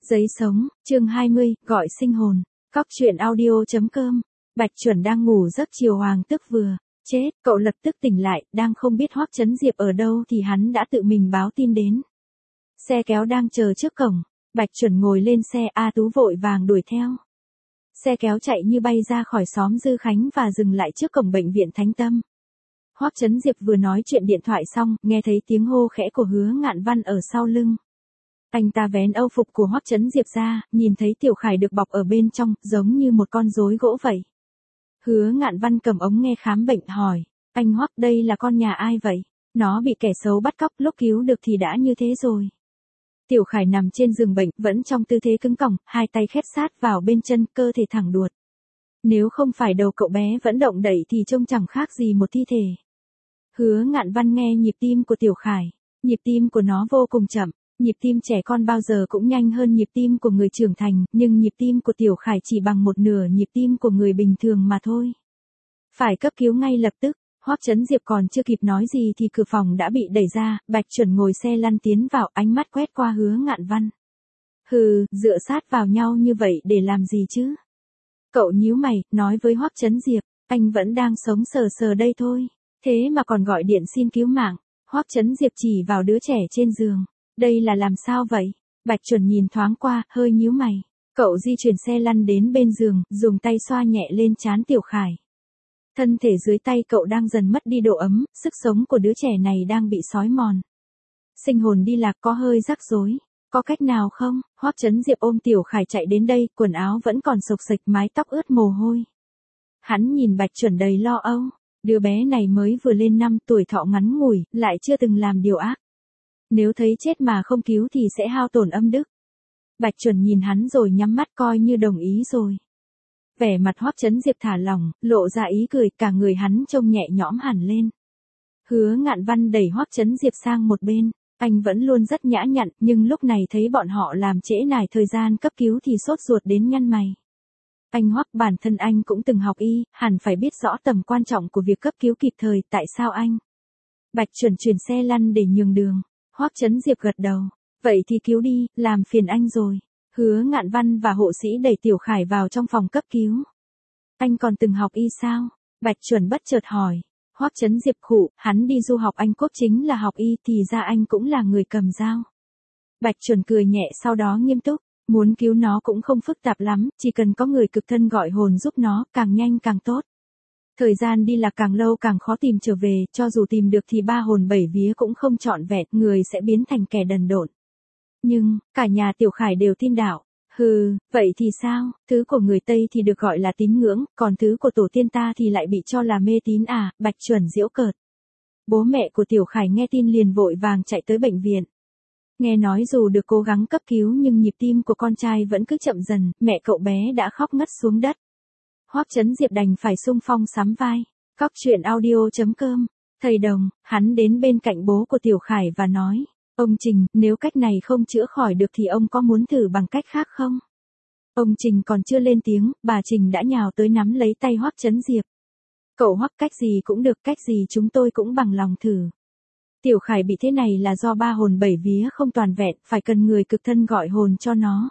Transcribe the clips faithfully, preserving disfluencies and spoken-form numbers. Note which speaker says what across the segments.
Speaker 1: Giấy sống, chương hai mươi, gọi sinh hồn. Cóc truyện audio.com. Bạch Chuẩn đang ngủ giấc chiều hoàng tức vừa chết, cậu lập tức tỉnh lại, đang không biết Hoắc Chấn Diệp ở đâu thì hắn đã tự mình báo tin đến. Xe kéo đang chờ trước cổng, Bạch Chuẩn ngồi lên xe, A Tú vội vàng đuổi theo. Xe kéo chạy như bay ra khỏi xóm Dư Khánh và dừng lại trước cổng bệnh viện Thánh Tâm. Hoắc Chấn Diệp vừa nói chuyện điện thoại xong, nghe thấy tiếng hô khẽ của Hứa Ngạn Văn ở sau lưng. Anh ta vén âu phục của Hoắc Chấn Diệp ra, nhìn thấy Tiểu Khải được bọc ở bên trong, giống như một con rối gỗ vậy. Hứa Ngạn Văn cầm ống nghe khám bệnh hỏi, anh Hoắc, đây là con nhà ai vậy? Nó bị kẻ xấu bắt cóc, lúc cứu được thì đã như thế rồi. Tiểu Khải nằm trên giường bệnh, vẫn trong tư thế cứng còng, hai tay khép sát vào bên chân, cơ thể thẳng đuột. Nếu không phải đầu cậu bé vẫn động đậy thì trông chẳng khác gì một thi thể. Hứa Ngạn Văn nghe nhịp tim của Tiểu Khải, nhịp tim của nó vô cùng chậm. Nhịp tim trẻ con bao giờ cũng nhanh hơn nhịp tim của người trưởng thành, nhưng nhịp tim của Tiểu Khải chỉ bằng một nửa nhịp tim của người bình thường mà thôi. Phải cấp cứu ngay lập tức. Hoắc Chấn Diệp còn chưa kịp nói gì thì cửa phòng đã bị đẩy ra, Bạch Chuẩn ngồi xe lăn tiến vào, ánh mắt quét qua Hứa Ngạn Văn. Hừ, dựa sát vào nhau như vậy để làm gì chứ? Cậu nhíu mày, nói với Hoắc Chấn Diệp, anh vẫn đang sống sờ sờ đây thôi, thế mà còn gọi điện xin cứu mạng. Hoắc Chấn Diệp chỉ vào đứa trẻ trên giường. Đây là làm sao vậy? Bạch Chuẩn nhìn thoáng qua, hơi nhíu mày. Cậu di chuyển xe lăn đến bên giường, dùng tay xoa nhẹ lên trán Tiểu Khải. Thân thể dưới tay cậu đang dần mất đi độ ấm, sức sống của đứa trẻ này đang bị xói mòn. Sinh hồn đi lạc, có hơi rắc rối. Có cách nào không? Hoắc Chấn Diệp ôm Tiểu Khải chạy đến đây, quần áo vẫn còn xộc xệch, mái tóc ướt mồ hôi. Hắn nhìn Bạch Chuẩn đầy lo âu. Đứa bé này mới vừa lên năm, tuổi thọ ngắn ngủi, lại chưa từng làm điều ác. Nếu thấy chết mà không cứu thì sẽ hao tổn âm đức. Bạch Chuẩn nhìn hắn rồi nhắm mắt, coi như đồng ý rồi. Vẻ mặt Hoắc Chấn Diệp thả lỏng, lộ ra ý cười, cả người hắn trông nhẹ nhõm hẳn lên. Hứa Ngạn Văn đẩy Hoắc Chấn Diệp sang một bên, anh vẫn luôn rất nhã nhặn, nhưng lúc này thấy bọn họ làm trễ nải thời gian cấp cứu thì sốt ruột đến nhăn mày. Anh Hoắc, bản thân anh cũng từng học y, hẳn phải biết rõ tầm quan trọng của việc cấp cứu kịp thời, tại sao anh? Bạch Chuẩn chuyển xe lăn để nhường đường. Hoắc Chấn Diệp gật đầu, vậy thì cứu đi, làm phiền anh rồi. Hứa Ngạn Văn và hộ sĩ đẩy Tiểu Khải vào trong phòng cấp cứu. Anh còn từng học y sao? Bạch Chuẩn bất chợt hỏi. Hoắc Chấn Diệp khụ, hắn đi du học Anh Quốc chính là học y, thì ra anh cũng là người cầm dao. Bạch Chuẩn cười nhẹ, sau đó nghiêm túc, muốn cứu nó cũng không phức tạp lắm, chỉ cần có người cực thân gọi hồn giúp nó, càng nhanh càng tốt. Thời gian đi lạc càng lâu càng khó tìm trở về, cho dù tìm được thì ba hồn bảy vía cũng không trọn vẹn, người sẽ biến thành kẻ đần độn. Nhưng, cả nhà Tiểu Khải đều tin đạo. Hừ, vậy thì sao, thứ của người Tây thì được gọi là tín ngưỡng, còn thứ của tổ tiên ta thì lại bị cho là mê tín à? Bạch Chuẩn giễu cợt. Bố mẹ của Tiểu Khải nghe tin liền vội vàng chạy tới bệnh viện. Nghe nói dù được cố gắng cấp cứu nhưng nhịp tim của con trai vẫn cứ chậm dần, mẹ cậu bé đã khóc ngất xuống đất. Hoắc Chấn Diệp đành phải xung phong sắm vai. Cóc truyện audio.com. Thầy Đồng, hắn đến bên cạnh bố của Tiểu Khải và nói, ông Trình, nếu cách này không chữa khỏi được thì ông có muốn thử bằng cách khác không? Ông Trình còn chưa lên tiếng, bà Trình đã nhào tới nắm lấy tay Hoắc Chấn Diệp. Cậu Hoắc, cách gì cũng được, cách gì chúng tôi cũng bằng lòng thử. Tiểu Khải bị thế này là do ba hồn bảy vía không toàn vẹn, phải cần người cực thân gọi hồn cho nó.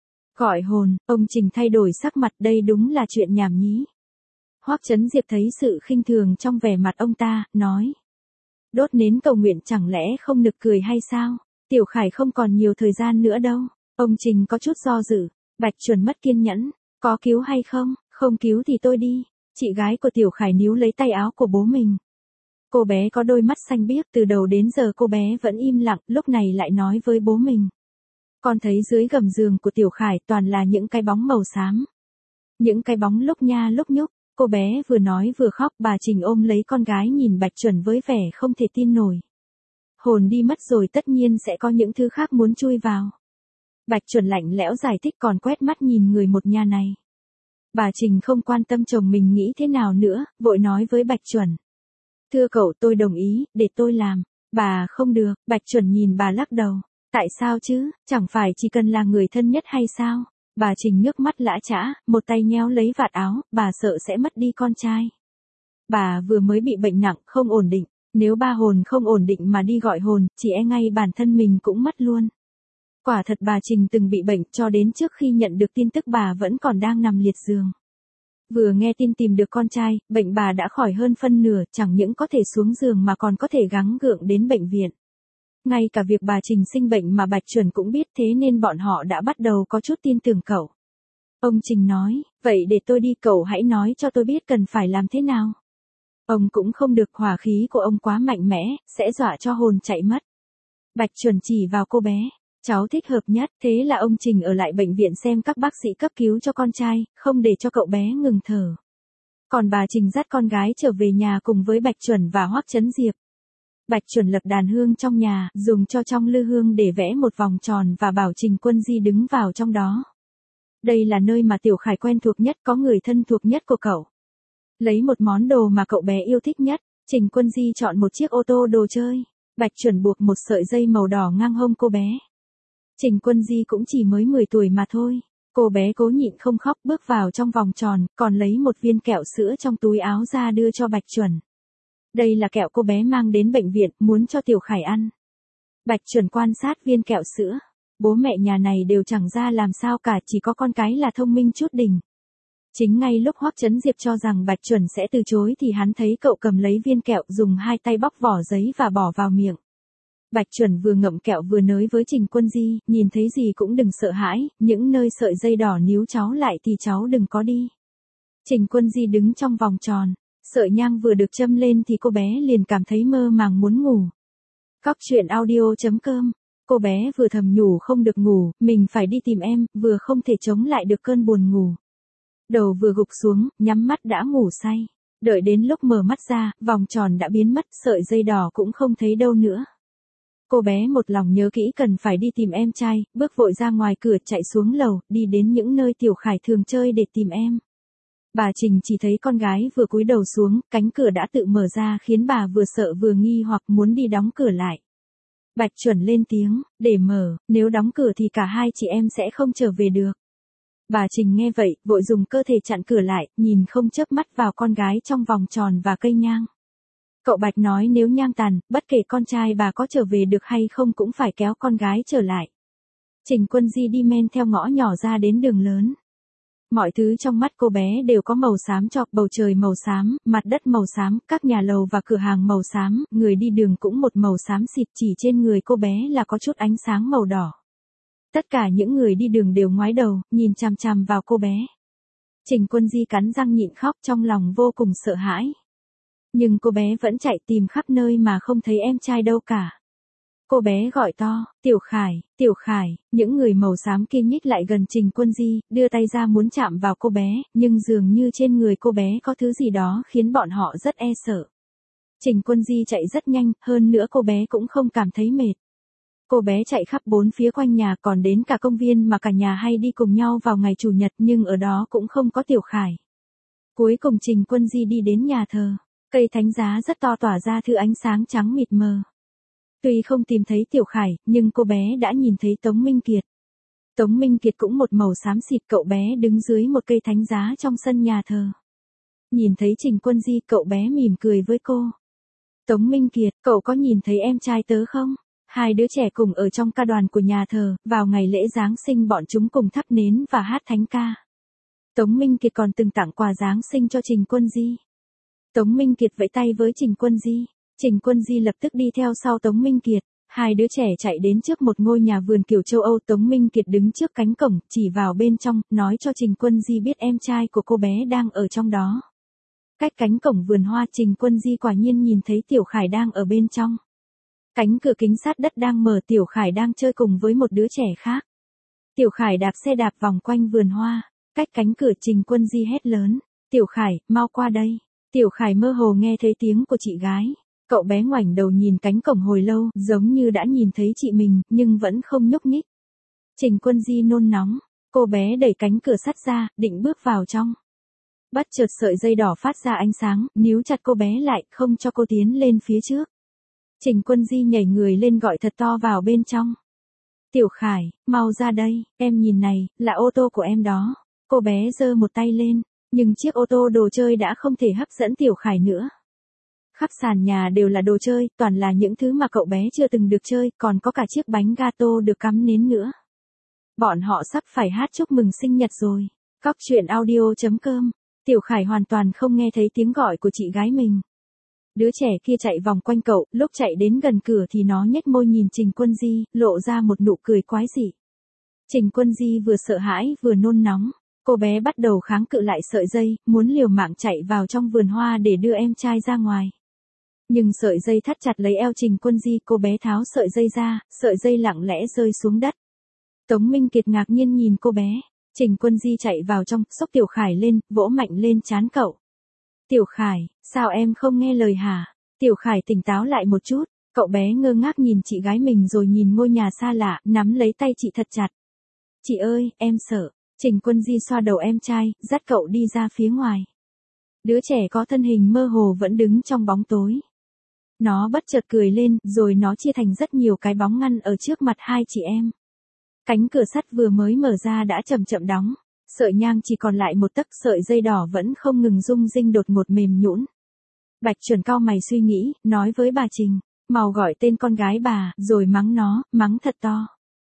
Speaker 1: Gọi hồn, ông Trình thay đổi sắc mặt, đây đúng là chuyện nhảm nhí. Hoắc Chấn Diệp thấy sự khinh thường trong vẻ mặt ông ta, nói. Đốt nến cầu nguyện chẳng lẽ không nực cười hay sao? Tiểu Khải không còn nhiều thời gian nữa đâu. Ông Trình có chút do dự. Bạch Chuẩn mất kiên nhẫn. Có cứu hay không? Không cứu thì tôi đi. Chị gái của Tiểu Khải níu lấy tay áo của bố mình. Cô bé có đôi mắt xanh biếc, từ đầu đến giờ cô bé vẫn im lặng, lúc này lại nói với bố mình. Con thấy dưới gầm giường của Tiểu Khải toàn là những cái bóng màu xám. Những cái bóng lúc nha lúc nhúc. Cô bé vừa nói vừa khóc, bà Trình ôm lấy con gái nhìn Bạch Chuẩn với vẻ không thể tin nổi. Hồn đi mất rồi tất nhiên sẽ có những thứ khác muốn chui vào. Bạch Chuẩn lạnh lẽo giải thích, còn quét mắt nhìn người một nhà này. Bà Trình không quan tâm chồng mình nghĩ thế nào nữa, vội nói với Bạch Chuẩn. Thưa cậu, tôi đồng ý, để tôi làm. Bà không được. Bạch Chuẩn nhìn bà lắc đầu. Tại sao chứ, chẳng phải chỉ cần là người thân nhất hay sao? Bà Trình nước mắt lã chã, một tay nhéo lấy vạt áo, bà sợ sẽ mất đi con trai. Bà vừa mới bị bệnh nặng, không ổn định, nếu ba hồn không ổn định mà đi gọi hồn, chỉ e ngay bản thân mình cũng mất luôn. Quả thật bà Trình từng bị bệnh, cho đến trước khi nhận được tin tức bà vẫn còn đang nằm liệt giường. Vừa nghe tin tìm được con trai, bệnh bà đã khỏi hơn phân nửa, chẳng những có thể xuống giường mà còn có thể gắng gượng đến bệnh viện. Ngay cả việc bà Trình sinh bệnh mà Bạch Chuẩn cũng biết, thế nên bọn họ đã bắt đầu có chút tin tưởng cậu. Ông Trình nói, vậy để tôi đi, cậu hãy nói cho tôi biết cần phải làm thế nào. Ông cũng không được, hỏa khí của ông quá mạnh mẽ, sẽ dọa cho hồn chạy mất. Bạch Chuẩn chỉ vào cô bé, cháu thích hợp nhất, thế là ông Trình ở lại bệnh viện xem các bác sĩ cấp cứu cho con trai, không để cho cậu bé ngừng thở. Còn bà Trình dắt con gái trở về nhà cùng với Bạch Chuẩn và Hoắc Chấn Diệp. Bạch Chuẩn lập đàn hương trong nhà, dùng cho trong lư hương để vẽ một vòng tròn và bảo Trình Quân Di đứng vào trong đó. Đây là nơi mà Tiểu Khải quen thuộc nhất, có người thân thuộc nhất của cậu. Lấy một món đồ mà cậu bé yêu thích nhất, Trình Quân Di chọn một chiếc ô tô đồ chơi. Bạch Chuẩn buộc một sợi dây màu đỏ ngang hông cô bé. Trình Quân Di cũng chỉ mới mười tuổi mà thôi. Cô bé cố nhịn không khóc, bước vào trong vòng tròn, còn lấy một viên kẹo sữa trong túi áo ra đưa cho Bạch Chuẩn. Đây là kẹo cô bé mang đến bệnh viện, muốn cho Tiểu Khải ăn. Bạch Chuẩn quan sát viên kẹo sữa. Bố mẹ nhà này đều chẳng ra làm sao cả, chỉ có con cái là thông minh chút đỉnh. Chính ngay lúc Hoắc Chấn Diệp cho rằng Bạch Chuẩn sẽ từ chối thì hắn thấy cậu cầm lấy viên kẹo, dùng hai tay bóc vỏ giấy và bỏ vào miệng. Bạch Chuẩn vừa ngậm kẹo vừa nói với Trình Quân Di, nhìn thấy gì cũng đừng sợ hãi, những nơi sợi dây đỏ níu cháu lại thì cháu đừng có đi. Trình Quân Di đứng trong vòng tròn, sợi nhang vừa được châm lên thì cô bé liền cảm thấy mơ màng muốn ngủ. Cóc truyện audio chấm com. Cô bé vừa thầm nhủ không được ngủ, mình phải đi tìm em, vừa không thể chống lại được cơn buồn ngủ. Đầu vừa gục xuống, nhắm mắt đã ngủ say. Đợi đến lúc mở mắt ra, vòng tròn đã biến mất, sợi dây đỏ cũng không thấy đâu nữa. Cô bé một lòng nhớ kỹ cần phải đi tìm em trai, bước vội ra ngoài cửa, chạy xuống lầu, đi đến những nơi Tiểu Khải thường chơi để tìm em. Bà Trình chỉ thấy con gái vừa cúi đầu xuống, cánh cửa đã tự mở ra khiến bà vừa sợ vừa nghi hoặc muốn đi đóng cửa lại. Bạch Chuẩn lên tiếng, để mở, nếu đóng cửa thì cả hai chị em sẽ không trở về được. Bà Trình nghe vậy, vội dùng cơ thể chặn cửa lại, nhìn không chớp mắt vào con gái trong vòng tròn và cây nhang. Cậu Bạch nói nếu nhang tàn, bất kể con trai bà có trở về được hay không cũng phải kéo con gái trở lại. Trình Quân Di đi men theo ngõ nhỏ ra đến đường lớn. Mọi thứ trong mắt cô bé đều có màu xám chọc, bầu trời màu xám, mặt đất màu xám, các nhà lầu và cửa hàng màu xám, người đi đường cũng một màu xám xịt, chỉ trên người cô bé là có chút ánh sáng màu đỏ. Tất cả những người đi đường đều ngoái đầu, nhìn chằm chằm vào cô bé. Trình Quân Di cắn răng nhịn khóc, trong lòng vô cùng sợ hãi. Nhưng cô bé vẫn chạy tìm khắp nơi mà không thấy em trai đâu cả. Cô bé gọi to, Tiểu Khải, Tiểu Khải, những người màu xám kia nhích lại gần Trình Quân Di, đưa tay ra muốn chạm vào cô bé, nhưng dường như trên người cô bé có thứ gì đó khiến bọn họ rất e sợ. Trình Quân Di chạy rất nhanh, hơn nữa cô bé cũng không cảm thấy mệt. Cô bé chạy khắp bốn phía quanh nhà, còn đến cả công viên mà cả nhà hay đi cùng nhau vào ngày Chủ nhật, nhưng ở đó cũng không có Tiểu Khải. Cuối cùng Trình Quân Di đi đến nhà thờ, cây thánh giá rất to tỏa ra thứ ánh sáng trắng mịt mờ. Tuy không tìm thấy Tiểu Khải, nhưng cô bé đã nhìn thấy Tống Minh Kiệt. Tống Minh Kiệt cũng một màu xám xịt, cậu bé đứng dưới một cây thánh giá trong sân nhà thờ. Nhìn thấy Trình Quân Di, cậu bé mỉm cười với cô. Tống Minh Kiệt, cậu có nhìn thấy em trai tớ không? Hai đứa trẻ cùng ở trong ca đoàn của nhà thờ, vào ngày lễ Giáng sinh bọn chúng cùng thắp nến và hát thánh ca. Tống Minh Kiệt còn từng tặng quà Giáng sinh cho Trình Quân Di. Tống Minh Kiệt vẫy tay với Trình Quân Di. Trình Quân Di lập tức đi theo sau Tống Minh Kiệt. Hai đứa trẻ chạy đến trước một ngôi nhà vườn kiểu châu Âu. Tống Minh Kiệt đứng trước cánh cổng, chỉ vào bên trong, nói cho Trình Quân Di biết em trai của cô bé đang ở trong đó. Cách cánh cổng vườn hoa, Trình Quân Di quả nhiên nhìn thấy Tiểu Khải đang ở bên trong. Cánh cửa kính sát đất đang mở, Tiểu Khải đang chơi cùng với một đứa trẻ khác. Tiểu Khải đạp xe đạp vòng quanh vườn hoa. Cách cánh cửa, Trình Quân Di hét lớn, Tiểu Khải, mau qua đây. Tiểu Khải mơ hồ nghe thấy tiếng của chị gái. Cậu bé ngoảnh đầu nhìn cánh cổng hồi lâu, giống như đã nhìn thấy chị mình, nhưng vẫn không nhúc nhích. Trình Quân Di nôn nóng, cô bé đẩy cánh cửa sắt ra, định bước vào trong. Bất chợt sợi dây đỏ phát ra ánh sáng, níu chặt cô bé lại, không cho cô tiến lên phía trước. Trình Quân Di nhảy người lên gọi thật to vào bên trong. Tiểu Khải, mau ra đây, em nhìn này, là ô tô của em đó. Cô bé giơ một tay lên, nhưng chiếc ô tô đồ chơi đã không thể hấp dẫn Tiểu Khải nữa. khắp sàn nhà đều là đồ chơi, toàn là những thứ mà cậu bé chưa từng được chơi, còn có cả chiếc bánh gato được cắm nến nữa. Bọn họ sắp phải hát chúc mừng sinh nhật rồi. Cóc truyện audio chấm com. Tiểu Khải hoàn toàn không nghe thấy tiếng gọi của chị gái mình. Đứa trẻ kia chạy vòng quanh cậu, lúc chạy đến gần cửa thì nó nhếch môi nhìn Trình Quân Di, lộ ra một nụ cười quái dị. Trình Quân Di vừa sợ hãi vừa nôn nóng. Cô bé bắt đầu kháng cự lại sợi dây, muốn liều mạng chạy vào trong vườn hoa để đưa em trai ra ngoài. Nhưng sợi dây thắt chặt lấy eo Trình Quân Di, cô bé tháo sợi dây ra, sợi dây lặng lẽ rơi xuống đất. Tống Minh Kiệt ngạc nhiên nhìn cô bé. Trình Quân Di chạy vào trong, xốc Tiểu Khải lên, vỗ mạnh lên trán cậu. Tiểu Khải, sao em không nghe lời hả? Tiểu Khải tỉnh táo lại một chút, cậu bé ngơ ngác nhìn chị gái mình rồi nhìn ngôi nhà xa lạ, nắm lấy tay chị thật chặt. Chị ơi, em sợ. Trình Quân Di xoa đầu em trai, dắt cậu đi ra phía ngoài. Đứa trẻ có thân hình mơ hồ vẫn đứng trong bóng tối. Nó bất chợt cười lên, rồi nó chia thành rất nhiều cái bóng ngăn ở trước mặt hai chị em. Cánh cửa sắt vừa mới mở ra đã chậm chậm đóng. Sợi nhang chỉ còn lại một tấc, sợi dây đỏ vẫn không ngừng rung rinh đột ngột mềm nhũn. Bạch Chuẩn cau mày suy nghĩ, nói với bà Trình, mau gọi tên con gái bà, rồi mắng nó, mắng thật to.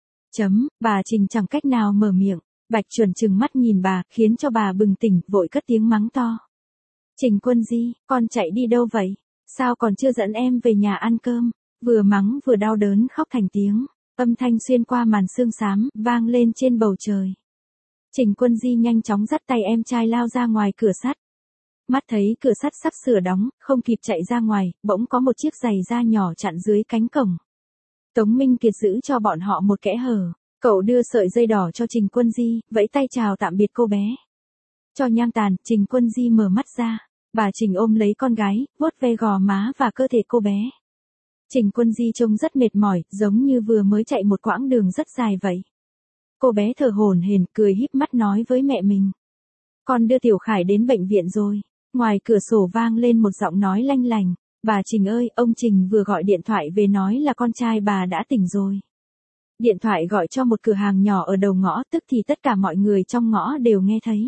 Speaker 1: Chấm, bà Trình chẳng cách nào mở miệng. Bạch Chuẩn trừng mắt nhìn bà, khiến cho bà bừng tỉnh, vội cất tiếng mắng to. Trình Quân Di, con chạy đi đâu vậy? Sao còn chưa dẫn em về nhà ăn cơm? Vừa mắng vừa đau đớn khóc thành tiếng. Âm thanh xuyên qua màn sương xám, vang lên trên bầu trời. Trình Quân Di nhanh chóng dắt tay em trai lao ra ngoài cửa sắt. Mắt thấy cửa sắt sắp sửa đóng, không kịp chạy ra ngoài, bỗng có một chiếc giày da nhỏ chặn dưới cánh cổng. Tống Minh Kiệt giữ cho bọn họ một kẽ hở. Cậu đưa sợi dây đỏ cho Trình Quân Di, vẫy tay chào tạm biệt cô bé. Cho nhang tàn, Trình Quân Di mở mắt ra. Bà Trình ôm lấy con gái, vuốt ve gò má và cơ thể cô bé. Trình Quân Di trông rất mệt mỏi, giống như vừa mới chạy một quãng đường rất dài vậy. Cô bé thở hổn hển, cười híp mắt nói với mẹ mình. Con đưa Tiểu Khải đến bệnh viện rồi. Ngoài cửa sổ vang lên một giọng nói lanh lành. Bà Trình ơi, ông Trình vừa gọi điện thoại về nói là con trai bà đã tỉnh rồi. Điện thoại gọi cho một cửa hàng nhỏ ở đầu ngõ, tức thì tất cả mọi người trong ngõ đều nghe thấy.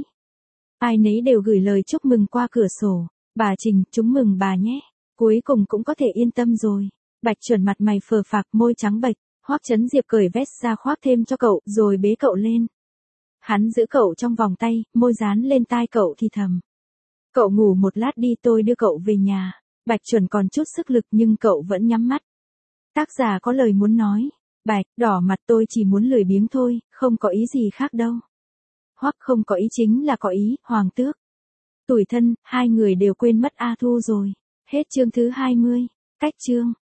Speaker 1: Ai nấy đều gửi lời chúc mừng qua cửa sổ. Bà Trình, chúng mừng bà nhé. Cuối cùng cũng có thể yên tâm rồi. Bạch Chuẩn mặt mày phờ phạc, môi trắng bệch. Hoắc Chấn Diệp cởi vest ra khoác thêm cho cậu, rồi bế cậu lên. Hắn giữ cậu trong vòng tay, môi dán lên tai cậu thì thầm. Cậu ngủ một lát đi, tôi đưa cậu về nhà. Bạch Chuẩn còn chút sức lực nhưng cậu vẫn nhắm mắt. Tác giả có lời muốn nói. Bạch, đỏ mặt, tôi chỉ muốn lười biếng thôi, không có ý gì khác đâu. Hoắc không có ý chính là có ý, Hoàng Tước. Tủi thân, hai người đều quên mất A Thu rồi. Hết chương thứ hai mươi. Cách chương.